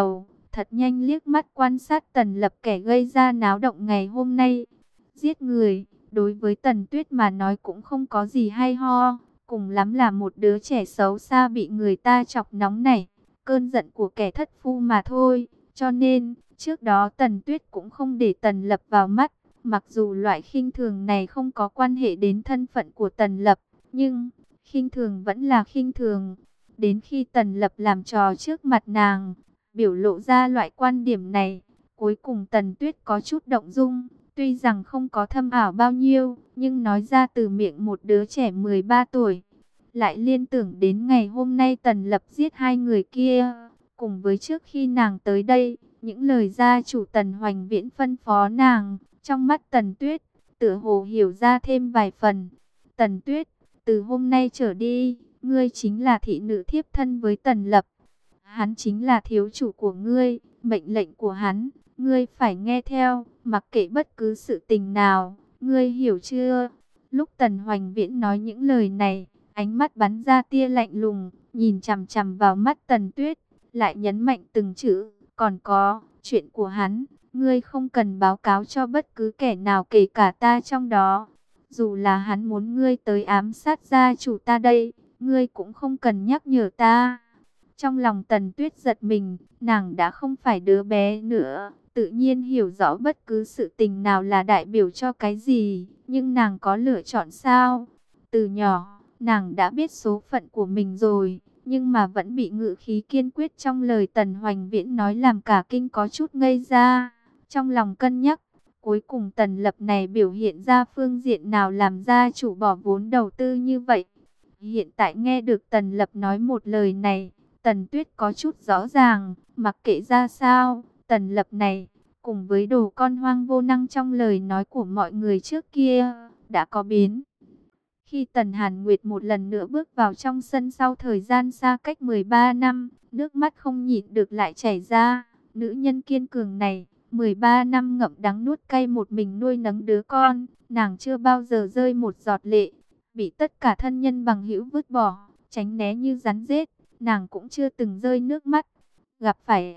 thật nhanh liếc mắt quan sát Tần Lập, kẻ gây ra náo động ngày hôm nay. Giết người, đối với Tần Tuyết mà nói cũng không có gì hay ho, cùng lắm là một đứa trẻ xấu xa bị người ta chọc nóng nảy, cơn giận của kẻ thất phu mà thôi. Cho nên, trước đó Tần Tuyết cũng không để Tần Lập vào mắt, mặc dù loại khinh thường này không có quan hệ đến thân phận của Tần Lập, nhưng khinh thường vẫn là khinh thường. Đến khi Tần Lập làm trò trước mặt nàng, biểu lộ ra loại quan điểm này, cuối cùng Tần Tuyết có chút động dung. Tuy rằng không có thâm ảo bao nhiêu, nhưng nói ra từ miệng một đứa trẻ mười ba tuổi, lại liên tưởng đến ngày hôm nay Tần Lập giết hai người kia. Cùng với trước khi nàng tới đây, những lời gia chủ Tần Hoành Viễn phân phó nàng, trong mắt Tần Tuyết, tựa hồ hiểu ra thêm vài phần. Tần Tuyết, từ hôm nay trở đi, ngươi chính là thị nữ thiếp thân với Tần Lập. Hắn chính là thiếu chủ của ngươi, mệnh lệnh của hắn, ngươi phải nghe theo, mặc kệ bất cứ sự tình nào, ngươi hiểu chưa? Lúc Tần Hoành Viễn nói những lời này, ánh mắt bắn ra tia lạnh lùng, nhìn chằm chằm vào mắt Tần Tuyết, lại nhấn mạnh từng chữ, còn có, chuyện của hắn, ngươi không cần báo cáo cho bất cứ kẻ nào kể cả ta trong đó. Dù là hắn muốn ngươi tới ám sát gia chủ ta đây, ngươi cũng không cần nhắc nhở ta. Trong lòng Tần Tuyết giật mình, nàng đã không phải đứa bé nữa, tự nhiên hiểu rõ bất cứ sự tình nào là đại biểu cho cái gì, nhưng nàng có lựa chọn sao? Từ nhỏ, nàng đã biết số phận của mình rồi, nhưng mà vẫn bị ngữ khí kiên quyết trong lời Tần Hoành Viễn nói làm cả kinh có chút ngây ra. Trong lòng cân nhắc, cuối cùng Tần Lập này biểu hiện ra phương diện nào làm gia chủ bỏ vốn đầu tư như vậy. Hiện tại nghe được Tần Lập nói một lời này, Tần Tuyết có chút rõ ràng, mặc kệ ra sao, Tần Lập này, cùng với đồ con hoang vô năng trong lời nói của mọi người trước kia, đã có biến. Khi Tần Hàn Nguyệt một lần nữa bước vào trong sân sau thời gian xa cách mười ba năm, nước mắt không nhịn được lại chảy ra. Nữ nhân kiên cường này, mười ba năm ngậm đắng nuốt cay một mình nuôi nấng đứa con, nàng chưa bao giờ rơi một giọt lệ, bị tất cả thân nhân bằng hữu vứt bỏ, tránh né như rắn rết, nàng cũng chưa từng rơi nước mắt. Gặp phải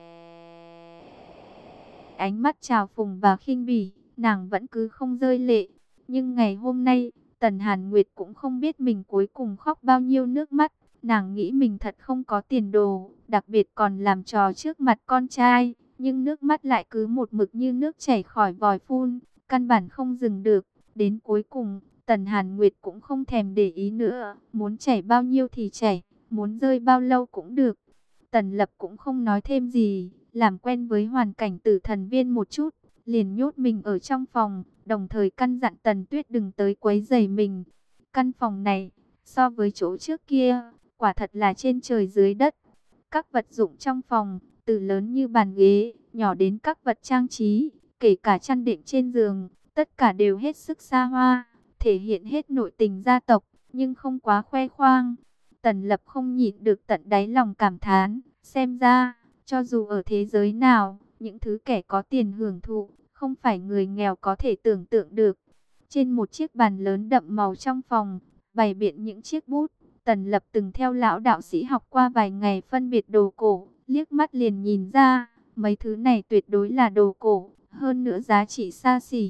ánh mắt trào phùng và khinh bỉ, nàng vẫn cứ không rơi lệ. Nhưng ngày hôm nay, Tần Hàn Nguyệt cũng không biết mình cuối cùng khóc bao nhiêu nước mắt. Nàng nghĩ mình thật không có tiền đồ, đặc biệt còn làm trò trước mặt con trai. Nhưng nước mắt lại cứ một mực như nước chảy khỏi vòi phun, căn bản không dừng được. Đến cuối cùng, Tần Hàn Nguyệt cũng không thèm để ý nữa, muốn chảy bao nhiêu thì chảy, muốn rơi bao lâu cũng được. Tần Lập cũng không nói thêm gì, làm quen với hoàn cảnh tử thần viên một chút, liền nhốt mình ở trong phòng, đồng thời căn dặn Tần Tuyết đừng tới quấy rầy mình. Căn phòng này, so với chỗ trước kia, quả thật là trên trời dưới đất. Các vật dụng trong phòng, từ lớn như bàn ghế, nhỏ đến các vật trang trí, kể cả chăn đệm trên giường, tất cả đều hết sức xa hoa, thể hiện hết nội tình gia tộc, nhưng không quá khoe khoang. Tần Lập không nhịn được tận đáy lòng cảm thán, xem ra, cho dù ở thế giới nào, những thứ kẻ có tiền hưởng thụ, không phải người nghèo có thể tưởng tượng được. Trên một chiếc bàn lớn đậm màu trong phòng, bày biện những chiếc bút, Tần Lập từng theo lão đạo sĩ học qua vài ngày phân biệt đồ cổ, liếc mắt liền nhìn ra, mấy thứ này tuyệt đối là đồ cổ, hơn nữa giá trị xa xỉ.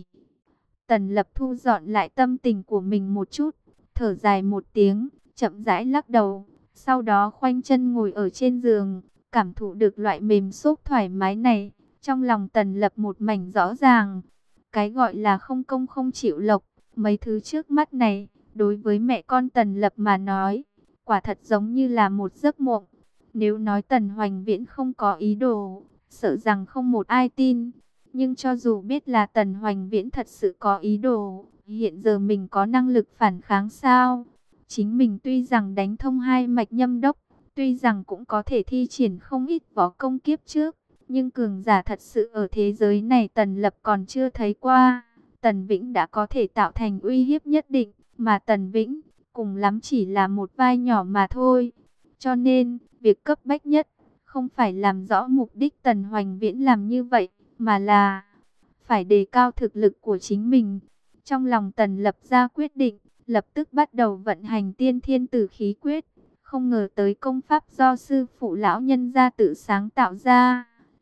Tần Lập thu dọn lại tâm tình của mình một chút, thở dài một tiếng, chậm rãi lắc đầu, sau đó khoanh chân ngồi ở trên giường, cảm thụ được loại mềm xốp thoải mái này, trong lòng Tần Lập một mảnh rõ ràng. Cái gọi là không công không chịu lộc, mấy thứ trước mắt này, đối với mẹ con Tần Lập mà nói, quả thật giống như là một giấc mộng. Nếu nói Tần Hoành Viễn không có ý đồ, sợ rằng không một ai tin. Nhưng cho dù biết là Tần Hoành Viễn thật sự có ý đồ, hiện giờ mình có năng lực phản kháng sao? Chính mình tuy rằng đánh thông hai mạch nhâm đốc, tuy rằng cũng có thể thi triển không ít võ công kiếp trước, nhưng cường giả thật sự ở thế giới này Tần Lập còn chưa thấy qua. Tần Vĩnh đã có thể tạo thành uy hiếp nhất định, mà Tần Vĩnh cùng lắm chỉ là một vai nhỏ mà thôi. Cho nên, việc cấp bách nhất không phải làm rõ mục đích Tần Hoành Viễn làm như vậy, mà là phải đề cao thực lực của chính mình. Trong lòng Tần Lập ra quyết định, lập tức bắt đầu vận hành tiên thiên tử khí quyết. Không ngờ tới công pháp do sư phụ lão nhân gia tự sáng tạo ra,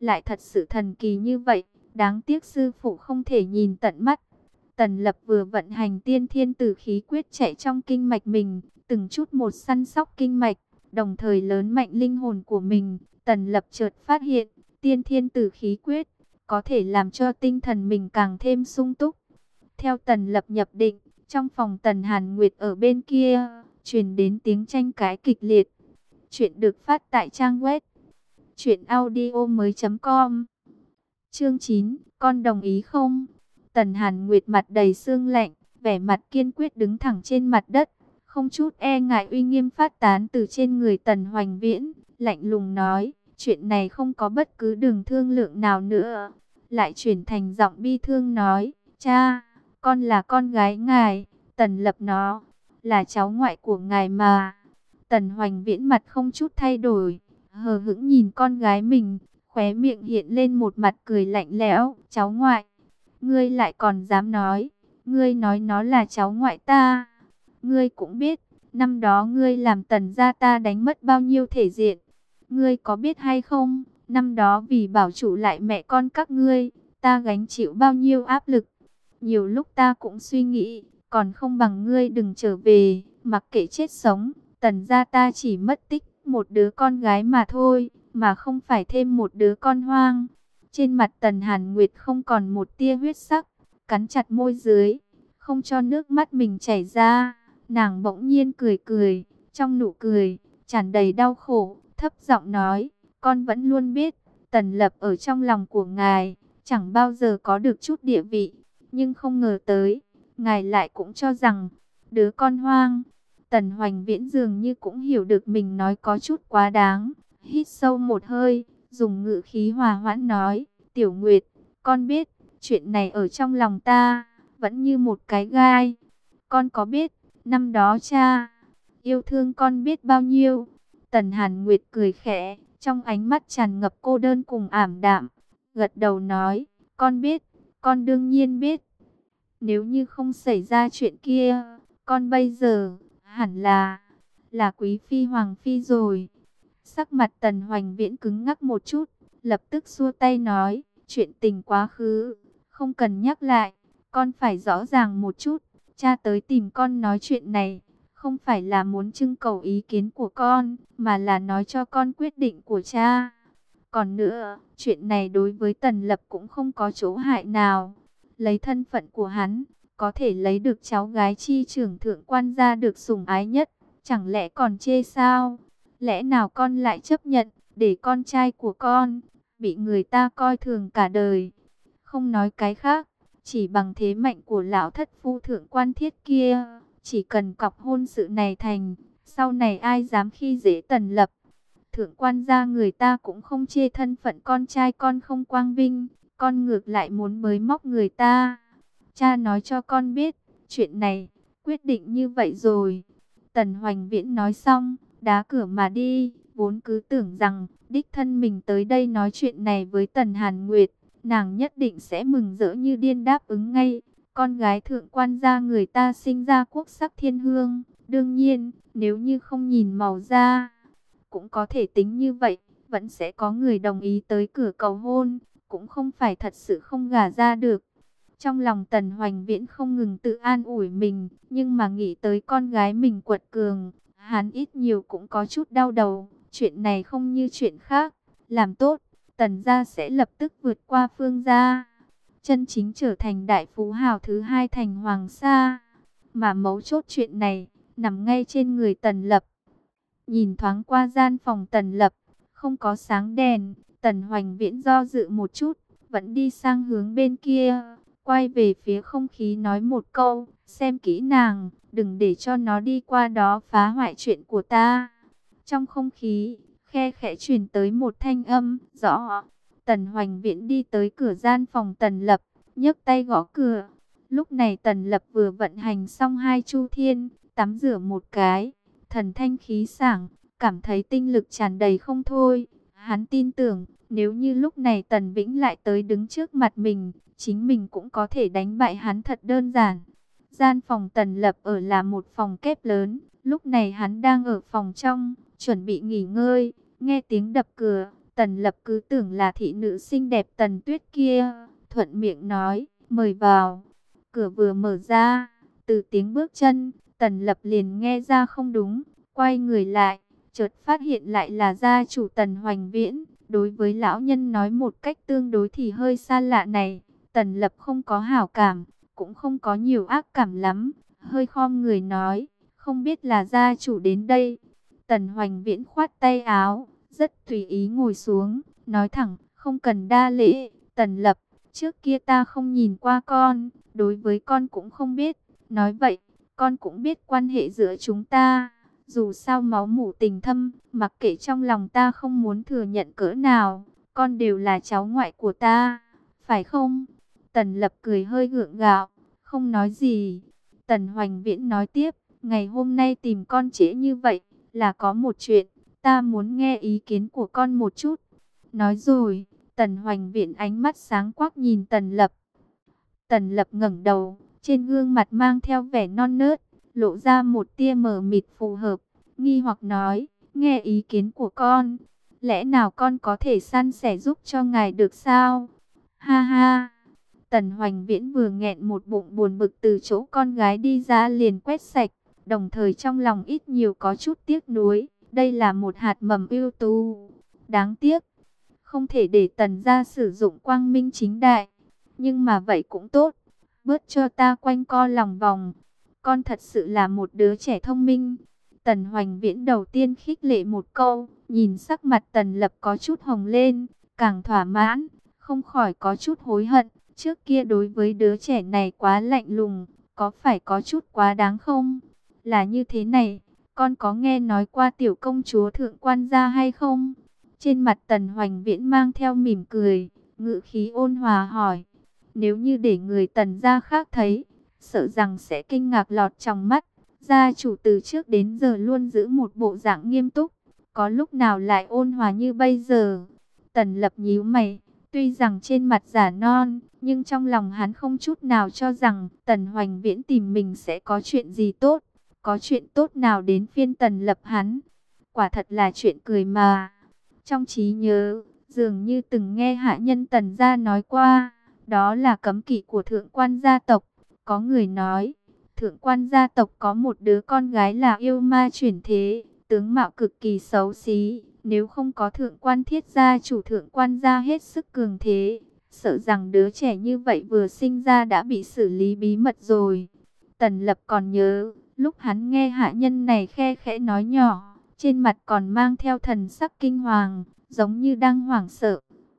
lại thật sự thần kỳ như vậy, đáng tiếc sư phụ không thể nhìn tận mắt. Tần Lập vừa vận hành tiên thiên tử khí quyết chạy trong kinh mạch mình, từng chút một săn sóc kinh mạch, đồng thời lớn mạnh linh hồn của mình. Tần Lập chợt phát hiện, tiên thiên tử khí quyết có thể làm cho tinh thần mình càng thêm sung túc. Theo Tần Lập nhập định, trong phòng Tần Hàn Nguyệt ở bên kia, truyền đến tiếng tranh cãi kịch liệt. Chuyện được phát tại trang web truyện audio mới chấm com. Chương chín, con đồng ý không? Tần Hàn Nguyệt mặt đầy sương lạnh, vẻ mặt kiên quyết đứng thẳng trên mặt đất, không chút e ngại uy nghiêm phát tán từ trên người Tần Hoành Viễn, lạnh lùng nói, chuyện này không có bất cứ đường thương lượng nào nữa. Lại chuyển thành giọng bi thương nói, cha, con là con gái ngài, Tần Lập nó là cháu ngoại của ngài mà. Tần Hoành Viễn mặt không chút thay đổi, hờ hững nhìn con gái mình, khóe miệng hiện lên một mặt cười lạnh lẽo, cháu ngoại. Ngươi lại còn dám nói, ngươi nói nó là cháu ngoại ta. Ngươi cũng biết, năm đó ngươi làm Tần gia ta đánh mất bao nhiêu thể diện. Ngươi có biết hay không, năm đó vì bảo trụ lại mẹ con các ngươi, ta gánh chịu bao nhiêu áp lực. Nhiều lúc ta cũng suy nghĩ, còn không bằng ngươi đừng trở về, mặc kệ chết sống. Tần gia ta chỉ mất tích một đứa con gái mà thôi, mà không phải thêm một đứa con hoang. Trên mặt Tần Hàn Nguyệt không còn một tia huyết sắc, cắn chặt môi dưới, không cho nước mắt mình chảy ra. Nàng bỗng nhiên cười cười, trong nụ cười tràn đầy đau khổ, thấp giọng nói, con vẫn luôn biết, Tần Lập ở trong lòng của ngài, chẳng bao giờ có được chút địa vị, nhưng không ngờ tới, ngài lại cũng cho rằng, đứa con hoang. Tần Hoành Viễn dường như cũng hiểu được mình nói có chút quá đáng, hít sâu một hơi, dùng ngữ khí hòa hoãn nói, Tiểu Nguyệt, con biết, chuyện này ở trong lòng ta, vẫn như một cái gai. Con có biết, năm đó cha, yêu thương con biết bao nhiêu. Tần Hàn Nguyệt cười khẽ, trong ánh mắt tràn ngập cô đơn cùng ảm đạm, gật đầu nói, con biết, con đương nhiên biết. Nếu như không xảy ra chuyện kia, con bây giờ hẳn là là quý phi hoàng phi rồi. Sắc mặt Tần Hoành Viễn cứng ngắc một chút, lập tức xua tay nói, chuyện tình quá khứ không cần nhắc lại, con phải rõ ràng một chút. Cha tới tìm con nói chuyện này, không phải là muốn trưng cầu ý kiến của con, mà là nói cho con quyết định của cha. Còn nữa, chuyện này đối với Tần Lập cũng không có chỗ hại nào. Lấy thân phận của hắn, có thể lấy được cháu gái chi trưởng thượng quan gia được sủng ái nhất, chẳng lẽ còn chê sao? Lẽ nào con lại chấp nhận, để con trai của con, bị người ta coi thường cả đời? Không nói cái khác, chỉ bằng thế mạnh của lão thất phu thượng quan Thiết kia, chỉ cần cọc hôn sự này thành, sau này ai dám khi dễ Tần Lập. Thượng quan gia người ta cũng không chê thân phận con trai con không quang vinh, con ngược lại muốn bới móc người ta. Cha nói cho con biết, chuyện này, quyết định như vậy rồi. Tần Hoành Viễn nói xong, đá cửa mà đi, vốn cứ tưởng rằng, đích thân mình tới đây nói chuyện này với Tần Hàn Nguyệt, nàng nhất định sẽ mừng rỡ như điên đáp ứng ngay. Con gái thượng quan gia người ta sinh ra quốc sắc thiên hương, đương nhiên, nếu như không nhìn màu da, cũng có thể tính như vậy, vẫn sẽ có người đồng ý tới cửa cầu hôn, cũng không phải thật sự không gả ra được. Trong lòng Tần Hoành Viễn không ngừng tự an ủi mình, nhưng mà nghĩ tới con gái mình quật cường, hắn ít nhiều cũng có chút đau đầu. Chuyện này không như chuyện khác, làm tốt, Tần gia sẽ lập tức vượt qua Phương gia, chân chính trở thành đại phú hào thứ hai thành Hoàng Sa. Mà mấu chốt chuyện này, nằm ngay trên người Tần Lập. Nhìn thoáng qua gian phòng Tần Lập, không có sáng đèn, Tần Hoành Viễn do dự một chút, vẫn đi sang hướng bên kia, quay về phía không khí nói một câu, xem kỹ nàng, đừng để cho nó đi qua đó phá hoại chuyện của ta. Trong không khí, khe khẽ truyền tới một thanh âm, rõ. Tần Hoành Viễn đi tới cửa gian phòng Tần Lập, nhấc tay gõ cửa. Lúc này Tần Lập vừa vận hành xong hai chu thiên, tắm rửa một cái, thần thanh khí sảng, cảm thấy tinh lực tràn đầy không thôi. Hắn tin tưởng, nếu như lúc này Tần Vĩnh lại tới đứng trước mặt mình, chính mình cũng có thể đánh bại hắn thật đơn giản. Gian phòng Tần Lập ở là một phòng kép lớn, lúc này hắn đang ở phòng trong, chuẩn bị nghỉ ngơi, nghe tiếng đập cửa, Tần Lập cứ tưởng là thị nữ xinh đẹp Tần Tuyết kia, thuận miệng nói, mời vào. Cửa vừa mở ra, từ tiếng bước chân, Tần Lập liền nghe ra không đúng, quay người lại, chợt phát hiện lại là gia chủ Tần Hoành Viễn. Đối với lão nhân nói một cách tương đối thì hơi xa lạ này, Tần Lập không có hảo cảm, cũng không có nhiều ác cảm lắm, hơi khom người nói, không biết là gia chủ đến đây. Tần Hoành Viễn khoát tay áo, rất tùy ý ngồi xuống, nói thẳng, không cần đa lễ. Tần Lập, trước kia ta không nhìn qua con, đối với con cũng không biết. Nói vậy, con cũng biết quan hệ giữa chúng ta. Dù sao máu mủ tình thâm, mặc kệ trong lòng ta không muốn thừa nhận cỡ nào, con đều là cháu ngoại của ta, phải không? Tần Lập cười hơi gượng gạo, không nói gì. Tần Hoành Viễn nói tiếp, ngày hôm nay tìm con trễ như vậy, là có một chuyện, ta muốn nghe ý kiến của con một chút. Nói rồi, Tần Hoành Viễn ánh mắt sáng quắc nhìn Tần Lập. Tần Lập ngẩng đầu, trên gương mặt mang theo vẻ non nớt, lộ ra một tia mờ mịt phù hợp, nghi hoặc nói, nghe ý kiến của con, lẽ nào con có thể san sẻ giúp cho ngài được sao? Ha ha! Tần Hoành Viễn vừa nghẹn một bụng buồn bực từ chỗ con gái đi ra liền quét sạch, đồng thời trong lòng ít nhiều có chút tiếc nuối, đây là một hạt mầm ưu tú. Đáng tiếc, không thể để Tần gia sử dụng quang minh chính đại, nhưng mà vậy cũng tốt, bớt cho ta quanh co lòng vòng. Con thật sự là một đứa trẻ thông minh. Tần Hoành Viễn đầu tiên khích lệ một câu, nhìn sắc mặt Tần Lập có chút hồng lên, càng thỏa mãn, không khỏi có chút hối hận. Trước kia đối với đứa trẻ này quá lạnh lùng, có phải có chút quá đáng không? Là như thế này, con có nghe nói qua tiểu công chúa thượng quan gia hay không? Trên mặt Tần Hoành Viễn mang theo mỉm cười, ngữ khí ôn hòa hỏi. Nếu như để người Tần gia khác thấy, sợ rằng sẽ kinh ngạc lọt trong mắt. Gia chủ từ trước đến giờ luôn giữ một bộ dạng nghiêm túc, có lúc nào lại ôn hòa như bây giờ? Tần Lập nhíu mày, tuy rằng trên mặt giả non, nhưng trong lòng hắn không chút nào cho rằng Tần Hoành Viễn tìm mình sẽ có chuyện gì tốt. Có chuyện tốt nào đến phiên Tần Lập hắn? Quả thật là chuyện cười mà. Trong trí nhớ, dường như từng nghe hạ nhân Tần gia nói qua, đó là cấm kỵ của thượng quan gia tộc. Có người nói, thượng quan gia tộc có một đứa con gái là yêu ma chuyển thế, tướng mạo cực kỳ xấu xí. Nếu không có thượng quan thiết gia chủ thượng quan gia hết sức cường thế, sợ rằng đứa trẻ như vậy vừa sinh ra đã bị xử lý bí mật rồi. Tần Lập còn nhớ, lúc hắn nghe hạ nhân này khe khẽ nói nhỏ, trên mặt còn mang theo thần sắc kinh hoàng, giống như đang hoảng sợ.